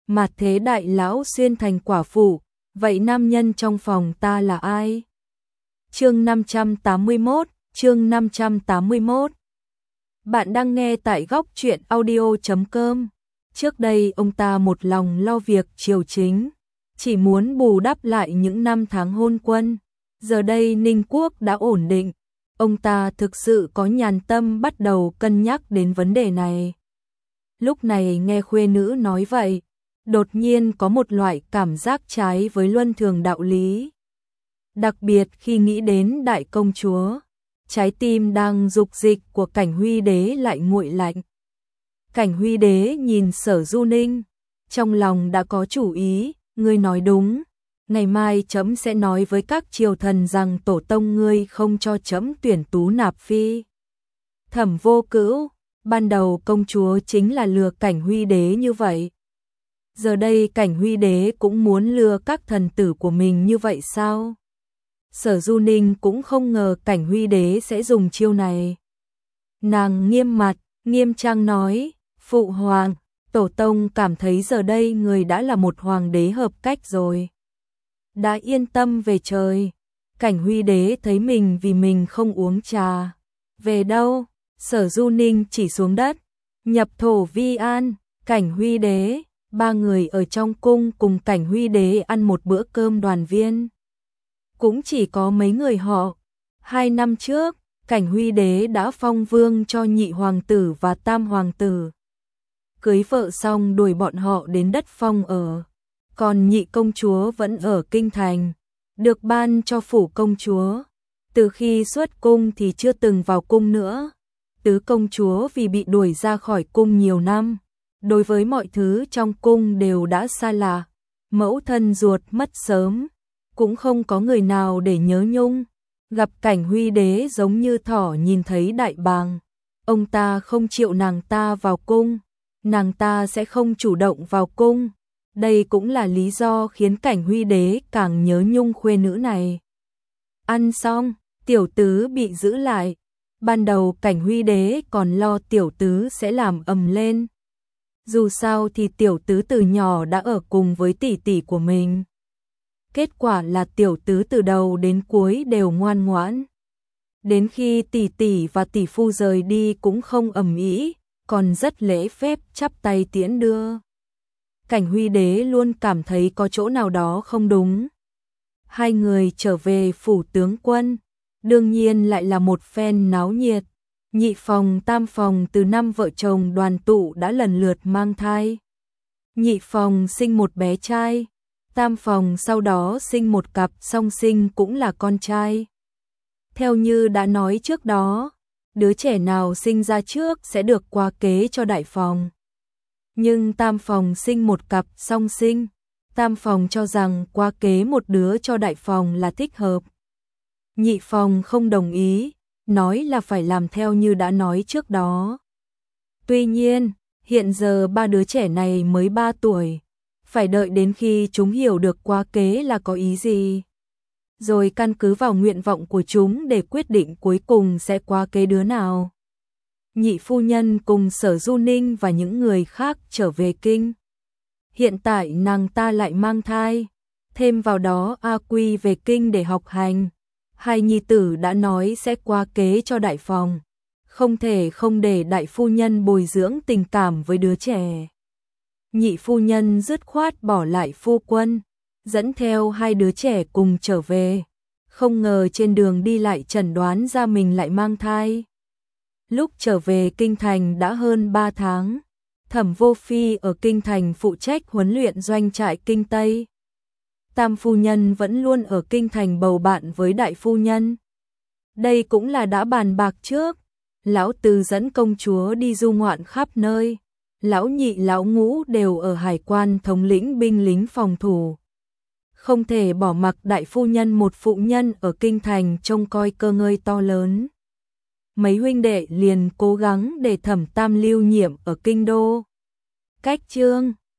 mà thế đại lão xuyên thành quả phụ, vậy nam nhân trong phòng ta là ai? Chương 581, chương 581. Bạn đang nghe tại góc truyện audio.com. Trước đây ông ta một lòng lo việc triều chính, chỉ muốn bù đắp lại những năm tháng hôn quân. Giờ đây Ninh Quốc đã ổn định, ông ta thực sự có nhàn tâm bắt đầu cân nhắc đến vấn đề này. Lúc này nghe khuê nữ nói vậy, đột nhiên có một loại cảm giác trái với luân thường đạo lý. Đặc biệt khi nghĩ đến đại công chúa, trái tim đang dục dịch của Cảnh Huy Đế lại nguội lạnh. Cảnh Huy Đế nhìn Sở Du Ninh, trong lòng đã có chủ ý, ngươi nói đúng, ngày mai trẫm sẽ nói với các triều thần rằng tổ tông ngươi không cho trẫm tuyển tú nạp phi. Thẩm Vô Cữu, ban đầu công chúa chính là lừa Cảnh Huy Đế như vậy. Giờ đây Cảnh Huy Đế cũng muốn lừa các thần tử của mình như vậy sao? Sở Du Ninh cũng không ngờ Cảnh Huy Đế sẽ dùng chiêu này. Nàng nghiêm mặt, nghiêm trang nói, Phụ Hoàng, Tổ Tông cảm thấy giờ đây người đã là một hoàng đế hợp cách rồi. Đã yên tâm về trời. Cảnh Huy Đế thấy mình vì mình không uống trà. Về đâu? Sở Du Ninh chỉ xuống đất. Nhập thổ vi an. Cảnh Huy Đế, ba người ở trong cung cùng Cảnh Huy Đế ăn một bữa cơm đoàn viên. Cũng chỉ có mấy người họ. 2 năm trước, Cảnh Huy Đế đã phong vương cho nhị hoàng tử và tam hoàng tử. Cưới vợ xong đuổi bọn họ đến đất phong ở. Còn nhị công chúa vẫn ở kinh thành, được ban cho phủ công chúa. Từ khi xuất cung thì chưa từng vào cung nữa. Tứ công chúa vì bị đuổi ra khỏi cung nhiều năm, đối với mọi thứ trong cung đều đã xa lạ. Mẫu thân ruột mất sớm, cũng không có người nào để nhớ nhung. Gặp Cảnh Huy Đế giống như thỏ nhìn thấy đại bàng. Ông ta không chịu nàng ta vào cung, nàng ta sẽ không chủ động vào cung. Đây cũng là lý do khiến Cảnh Huy Đế càng nhớ nhung khuê nữ này. Ăn xong, tiểu tứ bị giữ lại. Ban đầu Cảnh Huy Đế còn lo tiểu tứ sẽ làm ầm lên. Dù sao thì tiểu tứ từ nhỏ đã ở cùng với tỷ tỷ của mình. Kết quả là tiểu tứ từ đầu đến cuối đều ngoan ngoãn. Đến khi tỷ tỷ và tỷ phu rời đi cũng không ầm ĩ, còn rất lễ phép chắp tay tiễn đưa. Cảnh Huy Đế luôn cảm thấy có chỗ nào đó không đúng. Hai người trở về phủ tướng quân, đương nhiên lại là một phen náo nhiệt. Nhị phòng tam phòng từ năm vợ chồng đoàn tụ đã lần lượt mang thai. Nhị phòng sinh một bé trai, tam phòng sau đó sinh một cặp song sinh cũng là con trai. Theo như đã nói trước đó, đứa trẻ nào sinh ra trước sẽ được qua kế cho đại phòng. Nhưng tam phòng sinh một cặp song sinh, tam phòng cho rằng qua kế một đứa cho đại phòng là thích hợp. Nhị phòng không đồng ý, nói là phải làm theo như đã nói trước đó. Tuy nhiên, hiện giờ ba đứa trẻ này mới 3 tuổi, phải đợi đến khi chúng hiểu được qua kế là có ý gì, rồi căn cứ vào nguyện vọng của chúng để quyết định cuối cùng sẽ qua kế đứa nào. Nhị phu nhân cùng Sở Du Ninh và những người khác trở về kinh. Hiện tại nàng ta lại mang thai, thêm vào đó A Quy về kinh để học hành. Hai nhi tử đã nói sẽ qua kế cho đại phòng, không thể không để đại phu nhân bồi dưỡng tình cảm với đứa trẻ. Nhị phu nhân dứt khoát bỏ lại phu quân, dẫn theo hai đứa trẻ cùng trở về. Không ngờ trên đường đi lại chẩn đoán ra mình lại mang thai. Lúc trở về kinh thành đã hơn 3 tháng, Thẩm Vô Phi ở kinh thành phụ trách huấn luyện doanh trại kinh Tây. Tam phu nhân vẫn luôn ở kinh thành bầu bạn với đại phu nhân. Đây cũng là đã bàn bạc trước. Lão Tứ dẫn công chúa đi du ngoạn khắp nơi. Lão Nhị lão Ngũ đều ở hải quan thống lĩnh binh lính phòng thủ. Không thể bỏ mặc đại phu nhân một phụ nhân ở kinh thành trông coi cơ ngơi to lớn. Mấy huynh đệ liền cố gắng để Thẩm Tam lưu nhiệm ở kinh đô. Cách chương